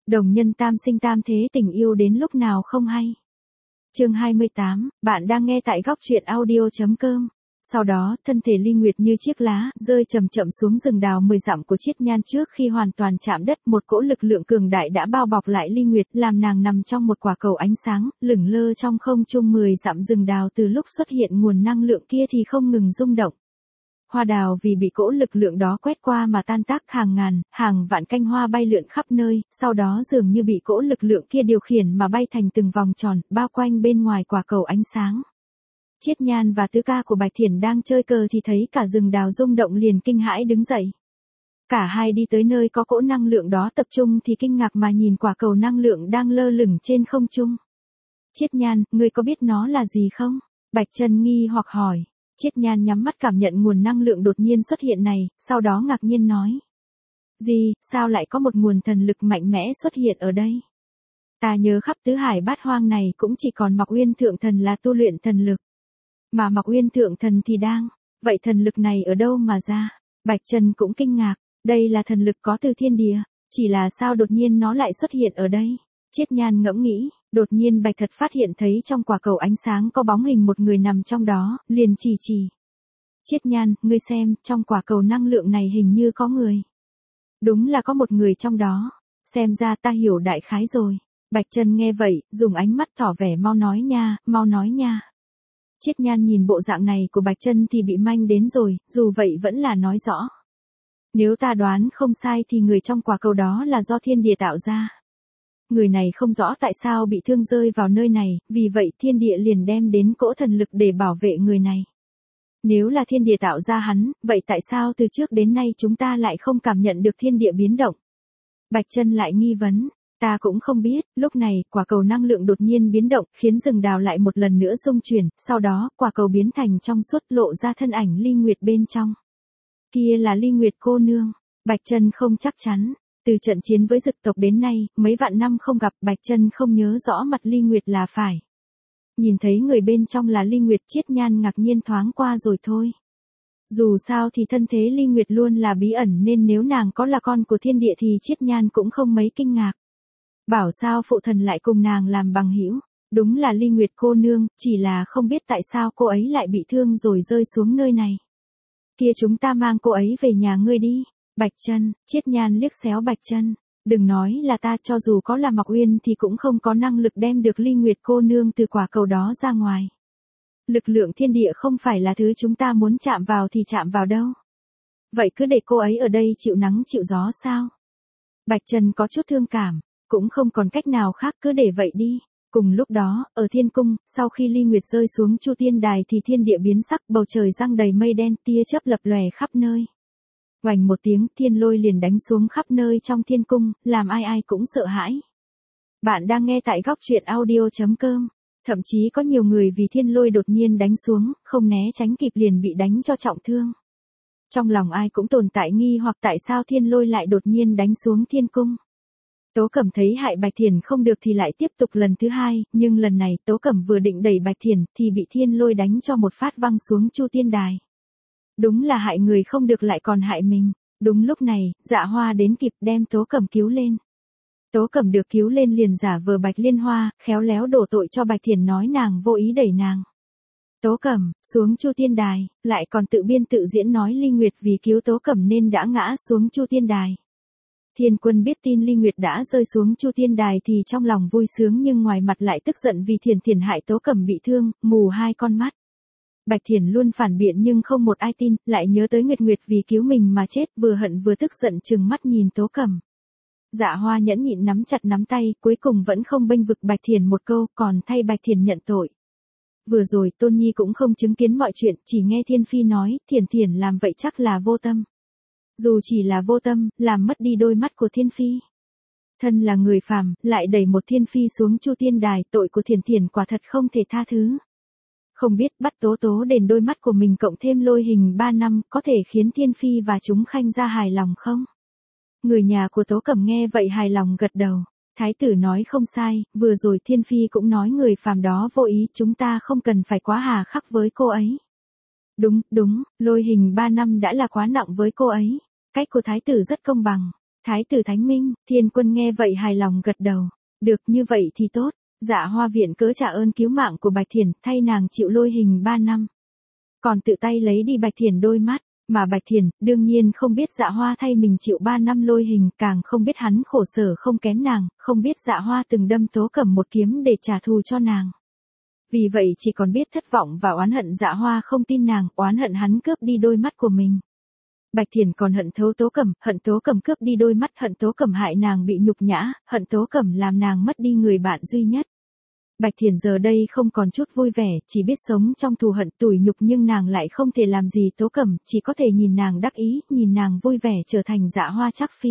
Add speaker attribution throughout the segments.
Speaker 1: Đồng nhân tam sinh tam thế, tình yêu đến lúc nào không hay. Chương 28, bạn đang nghe tại góc truyện audio.com. Sau đó, thân thể Ly Nguyệt như chiếc lá, rơi chậm chậm xuống rừng đào 10 dặm của Chiết Nhan. Trước khi hoàn toàn chạm đất, một cỗ lực lượng cường đại đã bao bọc lại Ly Nguyệt, làm nàng nằm trong một quả cầu ánh sáng, lửng lơ trong không trung. 10 dặm rừng đào từ lúc xuất hiện nguồn năng lượng kia thì không ngừng rung động. Hoa đào vì bị cỗ lực lượng đó quét qua mà tan tác, hàng ngàn, hàng vạn cánh hoa bay lượn khắp nơi, sau đó dường như bị cỗ lực lượng kia điều khiển mà bay thành từng vòng tròn, bao quanh bên ngoài quả cầu ánh sáng. Chiết Nhan và tứ ca của Bạch Thiển đang chơi cờ thì thấy cả rừng đào rung động, liền kinh hãi đứng dậy. Cả hai đi tới nơi có cỗ năng lượng đó tập trung thì kinh ngạc mà nhìn quả cầu năng lượng đang lơ lửng trên không trung. Chiết Nhan, ngươi có biết nó là gì không? Bạch Trân nghi hoặc hỏi. Chiết Nhan nhắm mắt cảm nhận nguồn năng lượng đột nhiên xuất hiện này, sau đó ngạc nhiên nói. Gì, sao lại có một nguồn thần lực mạnh mẽ xuất hiện ở đây? Ta nhớ khắp tứ hải bát hoang này cũng chỉ còn Mạc Uyên Thượng Thần là tu luyện thần lực. Mà Mạc Uyên Thượng Thần thì đang, vậy thần lực này ở đâu mà ra? Bạch Trân cũng kinh ngạc, đây là thần lực có từ thiên địa, chỉ là sao đột nhiên nó lại xuất hiện ở đây? Chiết Nhan ngẫm nghĩ, đột nhiên Bạch Thật phát hiện thấy trong quả cầu ánh sáng có bóng hình một người nằm trong đó, liền chỉ. Chiết Nhan, ngươi xem, trong quả cầu năng lượng này hình như có người. Đúng là có một người trong đó, xem ra ta hiểu đại khái rồi. Bạch Trân nghe vậy, dùng ánh mắt tỏ vẻ mau nói nha. Chiết Nhan nhìn bộ dạng này của Bạch Trân thì bị manh đến rồi, dù vậy vẫn là nói rõ. Nếu ta đoán không sai thì người trong quả cầu đó là do thiên địa tạo ra. Người này không rõ tại sao bị thương rơi vào nơi này, vì vậy thiên địa liền đem đến cỗ thần lực để bảo vệ người này. Nếu là thiên địa tạo ra hắn, vậy tại sao từ trước đến nay chúng ta lại không cảm nhận được thiên địa biến động? Bạch Trân lại nghi vấn, ta cũng không biết. Lúc này, quả cầu năng lượng đột nhiên biến động, khiến rừng đào lại một lần nữa rung chuyển, sau đó, quả cầu biến thành trong suốt, lộ ra thân ảnh Ly Nguyệt bên trong. Kia là Ly Nguyệt cô nương. Bạch Trân không chắc chắn. Từ trận chiến với dực tộc đến nay, mấy vạn năm không gặp, Bạch Trân không nhớ rõ mặt Ly Nguyệt là phải. Nhìn thấy người bên trong là Ly Nguyệt, Chiết Nhan ngạc nhiên thoáng qua rồi thôi. Dù sao thì thân thế Ly Nguyệt luôn là bí ẩn nên nếu nàng có là con của thiên địa thì Chiết Nhan cũng không mấy kinh ngạc. Bảo sao phụ thần lại cùng nàng làm bằng hữu, đúng là Ly Nguyệt cô nương, chỉ là không biết tại sao cô ấy lại bị thương rồi rơi xuống nơi này. Kia chúng ta mang cô ấy về nhà ngươi đi. Bạch Trân, Chiết Nhan liếc xéo Bạch Trân, đừng nói là ta, cho dù có là Mạc Uyên thì cũng không có năng lực đem được Ly Nguyệt cô nương từ quả cầu đó ra ngoài. Lực lượng thiên địa không phải là thứ chúng ta muốn chạm vào thì chạm vào đâu. Vậy cứ để cô ấy ở đây chịu nắng chịu gió sao? Bạch Trân có chút thương cảm, cũng không còn cách nào khác, cứ để vậy đi. Cùng lúc đó, ở thiên cung, sau khi Ly Nguyệt rơi xuống Chu Tiên Đài thì thiên địa biến sắc, bầu trời giăng đầy mây đen, tia chớp lập lòe khắp nơi. Oành một tiếng, thiên lôi liền đánh xuống khắp nơi trong thiên cung, làm ai ai cũng sợ hãi. Bạn đang nghe tại góc truyện audio.com. Thậm chí có nhiều người vì thiên lôi đột nhiên đánh xuống, không né tránh kịp liền bị đánh cho trọng thương. Trong lòng ai cũng tồn tại nghi hoặc tại sao thiên lôi lại đột nhiên đánh xuống thiên cung. Tố Cẩm thấy hại Bạch Thiển không được thì lại tiếp tục lần thứ hai, nhưng lần này Tố Cẩm vừa định đẩy Bạch Thiển thì bị thiên lôi đánh cho một phát văng xuống Chu Tiên Đài. Đúng là hại người không được lại còn hại mình. Đúng lúc này, Dạ Hoa đến kịp đem Tố Cẩm cứu lên. Tố Cẩm được cứu lên liền giả vờ Bạch Liên Hoa, khéo léo đổ tội cho Bạch Thiển nói nàng vô ý đẩy nàng. Tố Cẩm, xuống Chu Tiên Đài, lại còn tự biên tự diễn nói Ly Nguyệt vì cứu Tố Cẩm nên đã ngã xuống Chu Tiên Đài. Thiên Quân biết tin Ly Nguyệt đã rơi xuống Chu Tiên Đài thì trong lòng vui sướng nhưng ngoài mặt lại tức giận vì Thiển hại Tố Cẩm bị thương, mù hai con mắt. Bạch Thiển luôn phản biện nhưng không một ai tin, lại nhớ tới Nguyệt vì cứu mình mà chết, vừa hận vừa tức giận trừng mắt nhìn Tố Cẩm. Dạ Hoa nhẫn nhịn nắm chặt nắm tay, cuối cùng vẫn không bênh vực Bạch Thiển một câu, còn thay Bạch Thiển nhận tội. Vừa rồi Tôn Nhi cũng không chứng kiến mọi chuyện, chỉ nghe Thiên Phi nói, Thiển làm vậy chắc là vô tâm. Dù chỉ là vô tâm, làm mất đi đôi mắt của Thiên Phi. Thân là người phàm, lại đẩy một Thiên Phi xuống Chu Tiên Đài, tội của Thiển quả thật không thể tha thứ. Không biết bắt Tố đền đôi mắt của mình cộng thêm lôi hình 3 năm có thể khiến Thiên Phi và chúng khanh ra hài lòng không? Người nhà của Tố Cẩm nghe vậy hài lòng gật đầu. Thái tử nói không sai, vừa rồi Thiên Phi cũng nói người phàm đó vô ý, chúng ta không cần phải quá hà khắc với cô ấy. Đúng, lôi hình 3 năm đã là quá nặng với cô ấy. Cách của thái tử rất công bằng. Thái tử Thánh Minh, Thiên Quân nghe vậy hài lòng gật đầu. Được như vậy thì tốt. Dạ Hoa viện cớ trả ơn cứu mạng của Bạch Thiển, thay nàng chịu lôi hình 3 năm. Còn tự tay lấy đi Bạch Thiển đôi mắt, mà Bạch Thiển, đương nhiên không biết Dạ Hoa thay mình chịu 3 năm lôi hình, càng không biết hắn khổ sở không kém nàng, không biết Dạ Hoa từng đâm Tố Cẩm một kiếm để trả thù cho nàng. Vì vậy chỉ còn biết thất vọng và oán hận Dạ Hoa không tin nàng, oán hận hắn cướp đi đôi mắt của mình. Bạch Thiển còn hận thấu Tố Cẩm, hận Tố Cẩm cướp đi đôi mắt, hận Tố Cẩm hại nàng bị nhục nhã, hận Tố Cẩm làm nàng mất đi người bạn duy nhất. Bạch Thiển giờ đây không còn chút vui vẻ, chỉ biết sống trong thù hận tủi nhục, nhưng nàng lại không thể làm gì Tố Cẩm, chỉ có thể nhìn nàng đắc ý, nhìn nàng vui vẻ trở thành Dạ Hoa chắc phi.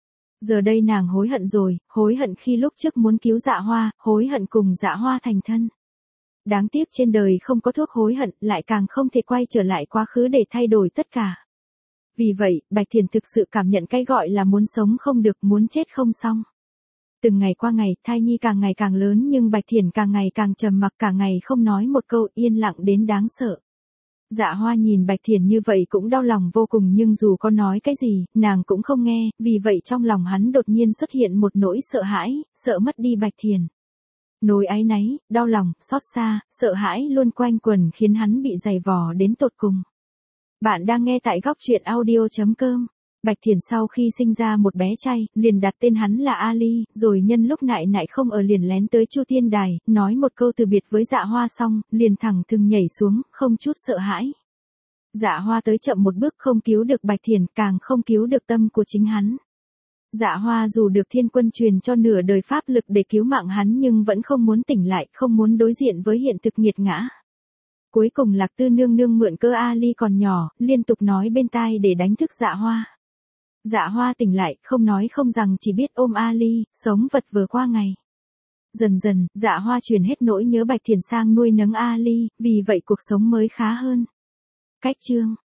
Speaker 1: Giờ đây nàng hối hận rồi, hối hận khi lúc trước muốn cứu Dạ Hoa, hối hận cùng Dạ Hoa thành thân. Đáng tiếc trên đời không có thuốc hối hận, lại càng không thể quay trở lại quá khứ để thay đổi tất cả. Vì vậy, Bạch Thiển thực sự cảm nhận cái gọi là muốn sống không được, muốn chết không xong. Từng ngày qua ngày, thai nhi càng ngày càng lớn nhưng Bạch Thiển càng ngày càng trầm mặc, cả ngày không nói một câu, yên lặng đến đáng sợ. Dạ Hoa nhìn Bạch Thiển như vậy cũng đau lòng vô cùng, nhưng dù có nói cái gì, nàng cũng không nghe, vì vậy trong lòng hắn đột nhiên xuất hiện một nỗi sợ hãi, sợ mất đi Bạch Thiển. Nỗi áy náy, đau lòng, xót xa, sợ hãi luôn quanh quẩn khiến hắn bị dày vò đến tột cùng. Bạn đang nghe tại Góc Truyện Audio.com. Bạch Thiển sau khi sinh ra một bé trai, liền đặt tên hắn là Ali, rồi nhân lúc nại nại không ở liền lén tới Chu Tiên Đài, nói một câu từ biệt với Dạ Hoa xong, liền thẳng thừng nhảy xuống, không chút sợ hãi. Dạ Hoa tới chậm một bước, không cứu được Bạch Thiển, càng không cứu được tâm của chính hắn. Dạ Hoa dù được Thiên Quân truyền cho nửa đời pháp lực để cứu mạng hắn nhưng vẫn không muốn tỉnh lại, không muốn đối diện với hiện thực nghiệt ngã. Cuối cùng Lạc Tư nương nương mượn cơ Ali còn nhỏ, liên tục nói bên tai để đánh thức Dạ Hoa. Dạ Hoa tỉnh lại, không nói không rằng chỉ biết ôm Ali, sống vật vờ qua ngày. Dần dần, Dạ Hoa truyền hết nỗi nhớ Bạch Thiển sang nuôi nấng Ali, vì vậy cuộc sống mới khá hơn. Cách chương